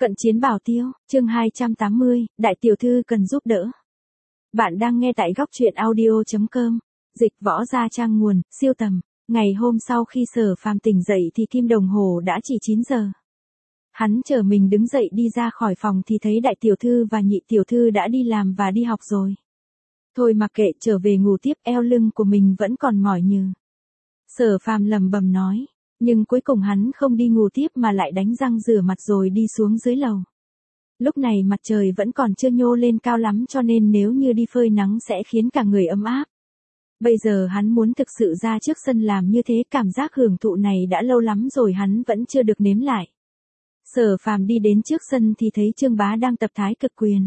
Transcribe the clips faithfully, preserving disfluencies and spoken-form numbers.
Cận chiến bảo tiêu, chương hai trăm tám mươi, đại tiểu thư cần giúp đỡ. Bạn đang nghe tại góc truyện audio chấm com, dịch võ gia trang nguồn, siêu tầm. Ngày hôm sau khi Sở Phàm tỉnh dậy thì kim đồng hồ đã chỉ chín giờ. Hắn chờ mình đứng dậy đi ra khỏi phòng thì thấy đại tiểu thư và nhị tiểu thư đã đi làm và đi học rồi. Thôi mặc kệ, trở về ngủ tiếp, eo lưng của mình vẫn còn mỏi nhừ. Sở Phàm lầm bầm nói. Nhưng cuối cùng hắn không đi ngủ tiếp mà lại đánh răng rửa mặt rồi đi xuống dưới lầu. Lúc này mặt trời vẫn còn chưa nhô lên cao lắm cho nên nếu như đi phơi nắng sẽ khiến cả người ấm áp. Bây giờ hắn muốn thực sự ra trước sân làm như thế, cảm giác hưởng thụ này đã lâu lắm rồi hắn vẫn chưa được nếm lại. Sở Phàm đi đến trước sân thì thấy Trương Bá đang tập thái cực quyền.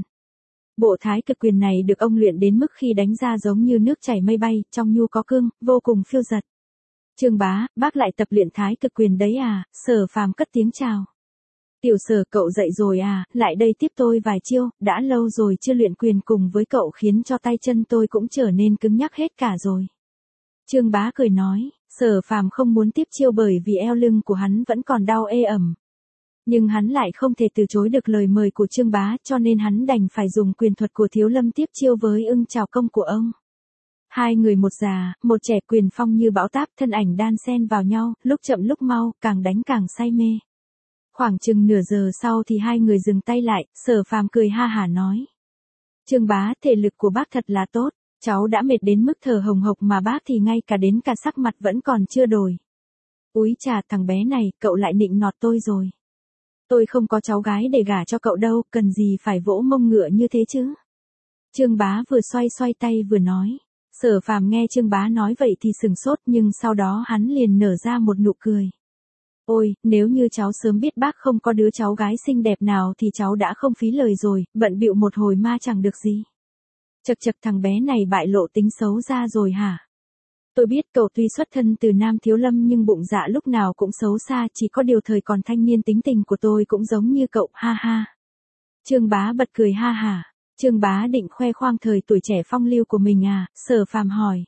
Bộ thái cực quyền này được ông luyện đến mức khi đánh ra giống như nước chảy mây bay, trong nhu có cương, vô cùng phiêu dật. Trương Bá, bác lại tập luyện thái cực quyền đấy à? Sở Phàm cất tiếng chào. Tiểu Sở, cậu dậy rồi à, lại đây tiếp tôi vài chiêu, đã lâu rồi chưa luyện quyền cùng với cậu khiến cho tay chân tôi cũng trở nên cứng nhắc hết cả rồi. Trương Bá cười nói. Sở Phàm không muốn tiếp chiêu bởi vì eo lưng của hắn vẫn còn đau ê ẩm. Nhưng hắn lại không thể từ chối được lời mời của Trương Bá cho nên hắn đành phải dùng quyền thuật của Thiếu Lâm tiếp chiêu với ưng chào công của ông. Hai người một già, một trẻ, quyền phong như bão táp, thân ảnh đan xen vào nhau, lúc chậm lúc mau, càng đánh càng say mê. Khoảng chừng nửa giờ sau thì hai người dừng tay lại, Sở Phàm cười ha hả nói. Trương Bá, thể lực của bác thật là tốt, cháu đã mệt đến mức thở hồng hộc mà bác thì ngay cả đến cả sắc mặt vẫn còn chưa đổi. Úi chà, thằng bé này, cậu lại nịnh nọt tôi rồi. Tôi không có cháu gái để gả cho cậu đâu, cần gì phải vỗ mông ngựa như thế chứ. Trương Bá vừa xoay xoay tay vừa nói. Sở Phàm nghe Trương Bá nói vậy thì sừng sốt nhưng sau đó hắn liền nở ra một nụ cười. Ôi, nếu như cháu sớm biết bác không có đứa cháu gái xinh đẹp nào thì cháu đã không phí lời rồi, bận bịu một hồi ma chẳng được gì. Chật chật, thằng bé này bại lộ tính xấu ra rồi hả? Tôi biết cậu tuy xuất thân từ Nam Thiếu Lâm nhưng bụng dạ lúc nào cũng xấu xa, chỉ có điều thời còn thanh niên tính tình của tôi cũng giống như cậu, ha ha. Trương Bá bật cười ha hả. Trương Bá định khoe khoang thời tuổi trẻ phong lưu của mình à? Sở Phàm hỏi.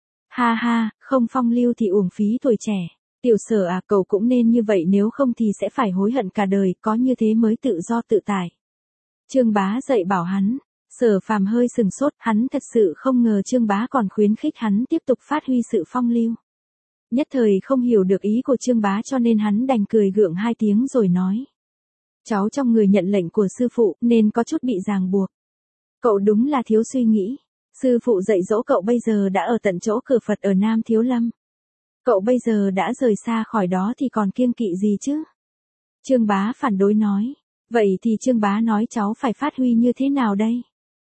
Ha ha, không phong lưu thì uổng phí tuổi trẻ. Tiểu Sở à, cậu cũng nên như vậy, nếu không thì sẽ phải hối hận cả đời, có như thế mới tự do tự tại. Trương Bá dạy bảo hắn. Sở Phàm hơi sừng sốt, hắn thật sự không ngờ Trương Bá còn khuyến khích hắn tiếp tục phát huy sự phong lưu. Nhất thời không hiểu được ý của Trương Bá cho nên hắn đành cười gượng hai tiếng rồi nói. Cháu trong người nhận lệnh của sư phụ nên có chút bị ràng buộc. Cậu đúng là thiếu suy nghĩ. Sư phụ dạy dỗ cậu bây giờ đã ở tận chỗ cửa Phật ở Nam Thiếu Lâm. Cậu bây giờ đã rời xa khỏi đó thì còn kiêng kỵ gì chứ? Trương Bá phản đối nói. Vậy thì Trương Bá nói cháu phải phát huy như thế nào đây?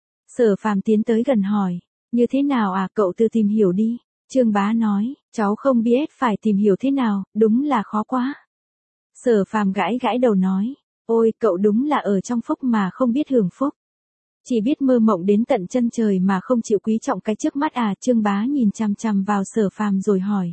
Sở Phàm tiến tới gần hỏi. Như thế nào à, cậu tự tìm hiểu đi. Trương Bá nói. Cháu không biết phải tìm hiểu thế nào, đúng là khó quá. Sở Phàm gãi gãi đầu nói. Ôi, cậu đúng là ở trong phúc mà không biết hưởng phúc. Chỉ biết mơ mộng đến tận chân trời mà không chịu quý trọng cái trước mắt à? Trương Bá nhìn chằm chằm vào Sở Phàm rồi hỏi.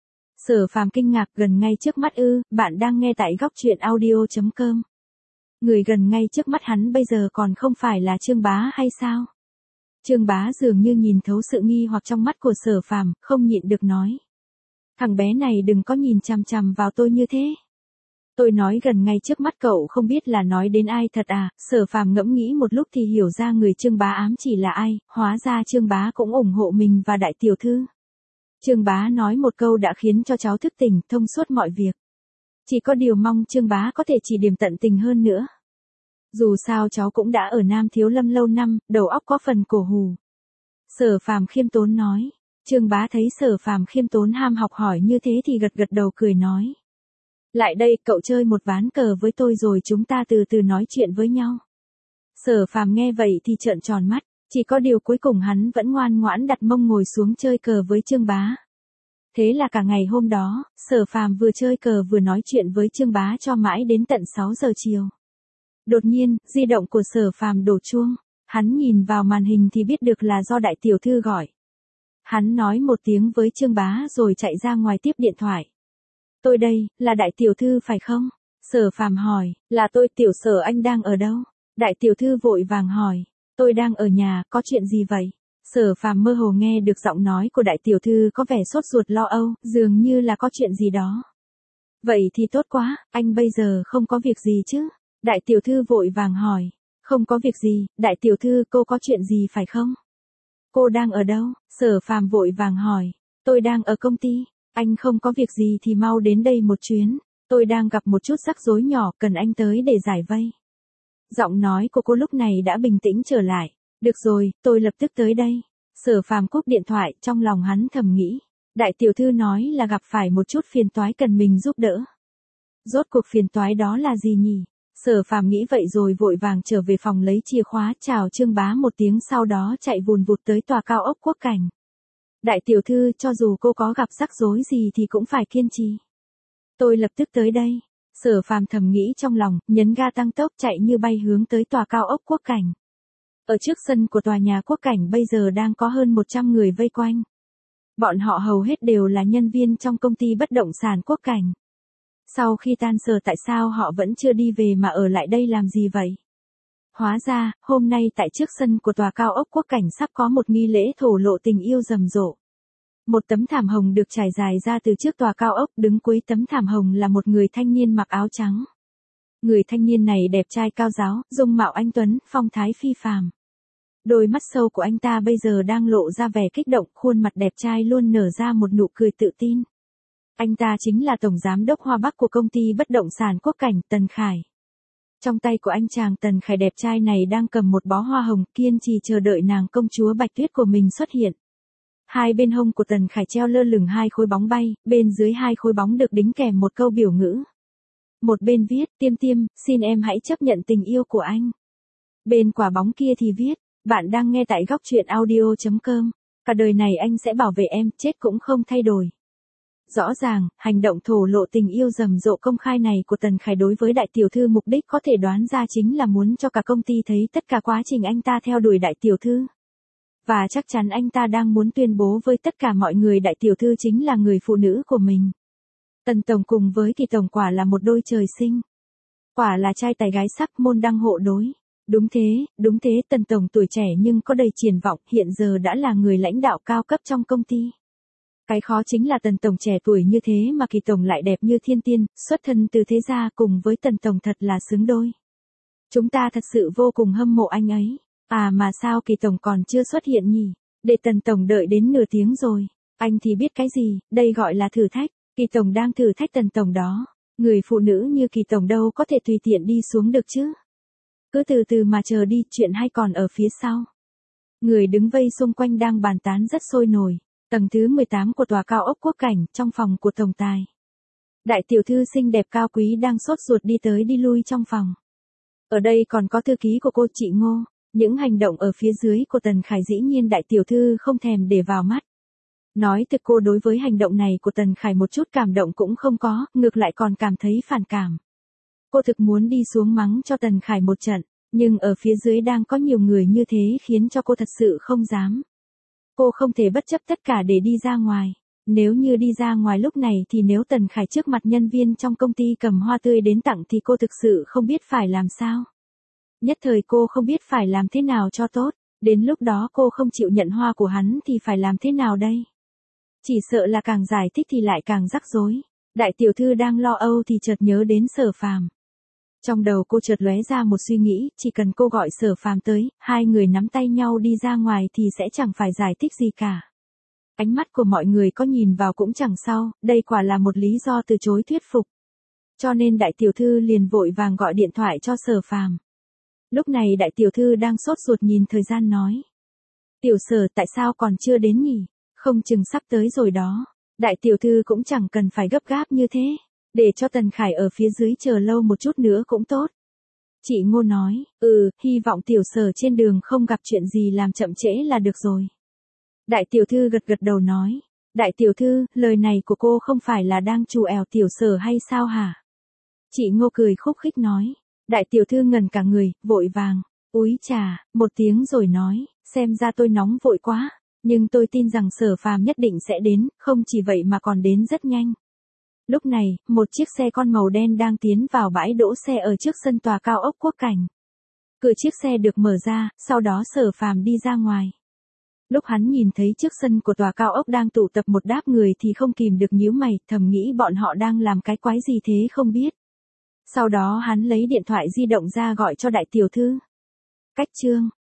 Sở Phàm kinh ngạc. Gần ngay trước mắt ư? Bạn đang nghe tại góc truyện audio chấm com. Người gần ngay trước mắt hắn bây giờ còn không phải là Trương Bá hay sao? Trương Bá dường như nhìn thấu sự nghi hoặc trong mắt của Sở Phàm, không nhịn được nói. Thằng bé này đừng có nhìn chằm chằm vào tôi như thế. Tôi nói gần ngay trước mắt cậu không biết là nói đến ai thật à? Sở Phàm ngẫm nghĩ một lúc thì hiểu ra người Trương Bá ám chỉ là ai, hóa ra Trương Bá cũng ủng hộ mình và đại tiểu thư. Trương Bá nói một câu đã khiến cho cháu thức tỉnh, thông suốt mọi việc. Chỉ có điều mong Trương Bá có thể chỉ điểm tận tình hơn nữa. Dù sao cháu cũng đã ở Nam Thiếu Lâm lâu năm, đầu óc có phần cổ hù. Sở Phàm khiêm tốn nói. Trương Bá thấy Sở Phàm khiêm tốn ham học hỏi như thế thì gật gật đầu cười nói. Lại đây, cậu chơi một ván cờ với tôi rồi chúng ta từ từ nói chuyện với nhau. Sở Phàm nghe vậy thì trợn tròn mắt, chỉ có điều cuối cùng hắn vẫn ngoan ngoãn đặt mông ngồi xuống chơi cờ với Trương Bá. Thế là cả ngày hôm đó, Sở Phàm vừa chơi cờ vừa nói chuyện với Trương Bá cho mãi đến tận sáu giờ chiều. Đột nhiên, di động của Sở Phàm đổ chuông, hắn nhìn vào màn hình thì biết được là do đại tiểu thư gọi. Hắn nói một tiếng với Trương Bá rồi chạy ra ngoài tiếp điện thoại. Tôi đây, là đại tiểu thư phải không? Sở Phàm hỏi. Là tôi. Tiểu Sở, anh đang ở đâu? Đại tiểu thư vội vàng hỏi. Tôi đang ở nhà, có chuyện gì vậy? Sở Phàm mơ hồ nghe được giọng nói của đại tiểu thư có vẻ sốt ruột lo âu, dường như là có chuyện gì đó. Vậy thì tốt quá, anh bây giờ không có việc gì chứ? Đại tiểu thư vội vàng hỏi. Không có việc gì, đại tiểu thư cô có chuyện gì phải không? Cô đang ở đâu? Sở Phàm vội vàng hỏi. Tôi đang ở công ty. Anh không có việc gì thì mau đến đây một chuyến. Tôi đang gặp một chút rắc rối nhỏ cần anh tới để giải vây. Giọng nói của cô lúc này đã bình tĩnh trở lại. Được rồi, tôi lập tức tới đây. Sở Phàm cúp điện thoại, trong lòng hắn thầm nghĩ. Đại tiểu thư nói là gặp phải một chút phiền toái cần mình giúp đỡ. Rốt cuộc phiền toái đó là gì nhỉ? Sở Phàm nghĩ vậy rồi vội vàng trở về phòng lấy chìa khóa chào Trương Bá một tiếng, sau đó chạy vùn vụt tới tòa cao ốc Quốc Cảnh. Đại tiểu thư, cho dù cô có gặp rắc rối gì thì cũng phải kiên trì. Tôi lập tức tới đây. Sở Phàm thầm nghĩ trong lòng, nhấn ga tăng tốc chạy như bay hướng tới tòa cao ốc Quốc Cảnh. Ở trước sân của tòa nhà Quốc Cảnh bây giờ đang có hơn một trăm người vây quanh. Bọn họ hầu hết đều là nhân viên trong công ty bất động sản Quốc Cảnh. Sau khi tan sở tại sao họ vẫn chưa đi về mà ở lại đây làm gì vậy? Hóa ra, hôm nay tại trước sân của tòa cao ốc Quốc Cảnh sắp có một nghi lễ thổ lộ tình yêu rầm rộ. Một tấm thảm hồng được trải dài ra từ trước tòa cao ốc, đứng cuối tấm thảm hồng là một người thanh niên mặc áo trắng. Người thanh niên này đẹp trai cao ráo, dung mạo anh tuấn, phong thái phi phàm. Đôi mắt sâu của anh ta bây giờ đang lộ ra vẻ kích động, khuôn mặt đẹp trai luôn nở ra một nụ cười tự tin. Anh ta chính là tổng giám đốc Hoa Bắc của công ty bất động sản Quốc Cảnh, Tần Khải. Trong tay của anh chàng Tần Khải đẹp trai này đang cầm một bó hoa hồng, kiên trì chờ đợi nàng công chúa Bạch Tuyết của mình xuất hiện. Hai bên hông của Tần Khải treo lơ lửng hai khối bóng bay, bên dưới hai khối bóng được đính kèm một câu biểu ngữ. Một bên viết, Tiêm Tiêm, xin em hãy chấp nhận tình yêu của anh. Bên quả bóng kia thì viết, bạn đang nghe tại góc truyện audio chấm com. Cả đời này anh sẽ bảo vệ em, chết cũng không thay đổi. Rõ ràng, hành động thổ lộ tình yêu rầm rộ công khai này của Tần Khải đối với đại tiểu thư mục đích có thể đoán ra chính là muốn cho cả công ty thấy tất cả quá trình anh ta theo đuổi đại tiểu thư. Và chắc chắn anh ta đang muốn tuyên bố với tất cả mọi người đại tiểu thư chính là người phụ nữ của mình. Tần Tổng cùng với Kỳ Tổng quả là một đôi trời sinh. Quả là trai tài gái sắc, môn đăng hộ đối. Đúng thế, đúng thế, Tần Tổng tuổi trẻ nhưng có đầy triển vọng, hiện giờ đã là người lãnh đạo cao cấp trong công ty. Cái khó chính là Tần Tổng trẻ tuổi như thế mà Kỳ Tổng lại đẹp như thiên tiên, xuất thân từ thế gia, cùng với Tần Tổng thật là xứng đôi. Chúng ta thật sự vô cùng hâm mộ anh ấy. À mà sao Kỳ Tổng còn chưa xuất hiện nhỉ? Để Tần Tổng đợi đến nửa tiếng rồi. Anh thì biết cái gì, đây gọi là thử thách. Kỳ Tổng đang thử thách Tần Tổng đó. Người phụ nữ như Kỳ Tổng đâu có thể tùy tiện đi xuống được chứ. Cứ từ từ mà chờ đi, chuyện hay còn ở phía sau. Người đứng vây xung quanh đang bàn tán rất sôi nổi. Tầng thứ mười tám của tòa cao ốc Quốc Cảnh, trong phòng của tổng tài. Đại tiểu thư xinh đẹp cao quý đang sốt ruột đi tới đi lui trong phòng. Ở đây còn có thư ký của cô, chị Ngô. Những hành động ở phía dưới của Tần Khải dĩ nhiên đại tiểu thư không thèm để vào mắt. Nói thực, cô đối với hành động này của Tần Khải một chút cảm động cũng không có, ngược lại còn cảm thấy phản cảm. Cô thực muốn đi xuống mắng cho Tần Khải một trận, nhưng ở phía dưới đang có nhiều người như thế khiến cho cô thật sự không dám. Cô không thể bất chấp tất cả để đi ra ngoài. Nếu như đi ra ngoài lúc này thì nếu Tần Khải trước mặt nhân viên trong công ty cầm hoa tươi đến tặng thì cô thực sự không biết phải làm sao. Nhất thời cô không biết phải làm thế nào cho tốt, đến lúc đó cô không chịu nhận hoa của hắn thì phải làm thế nào đây? Chỉ sợ là càng giải thích thì lại càng rắc rối. Đại tiểu thư đang lo âu thì chợt nhớ đến Sở Phàm. Trong đầu cô chợt lóe ra một suy nghĩ, chỉ cần cô gọi Sở Phàm tới, hai người nắm tay nhau đi ra ngoài thì sẽ chẳng phải giải thích gì cả. Ánh mắt của mọi người có nhìn vào cũng chẳng sao, đây quả là một lý do từ chối thuyết phục. Cho nên đại tiểu thư liền vội vàng gọi điện thoại cho Sở Phàm. Lúc này đại tiểu thư đang sốt ruột nhìn thời gian nói. Tiểu Sở, tại sao còn chưa đến nhỉ? Không chừng sắp tới rồi đó. Đại tiểu thư cũng chẳng cần phải gấp gáp như thế. Để cho Tần Khải ở phía dưới chờ lâu một chút nữa cũng tốt. Chị Ngô nói, ừ, hy vọng Tiểu Sở trên đường không gặp chuyện gì làm chậm trễ là được rồi. Đại tiểu thư gật gật đầu nói. Đại tiểu thư, lời này của cô không phải là đang trù ẻo Tiểu Sở hay sao hả? Chị Ngô cười khúc khích nói. Đại tiểu thư ngẩn cả người, vội vàng. Úi chà, một tiếng rồi nói, xem ra tôi nóng vội quá. Nhưng tôi tin rằng Sở Phàm nhất định sẽ đến, không chỉ vậy mà còn đến rất nhanh. Lúc này, một chiếc xe con màu đen đang tiến vào bãi đỗ xe ở trước sân tòa cao ốc Quốc Cảnh. Cửa chiếc xe được mở ra, sau đó Sở Phàm đi ra ngoài. Lúc hắn nhìn thấy trước sân của tòa cao ốc đang tụ tập một đám người thì không kìm được nhíu mày, thầm nghĩ bọn họ đang làm cái quái gì thế không biết. Sau đó hắn lấy điện thoại di động ra gọi cho đại tiểu thư. Cách chương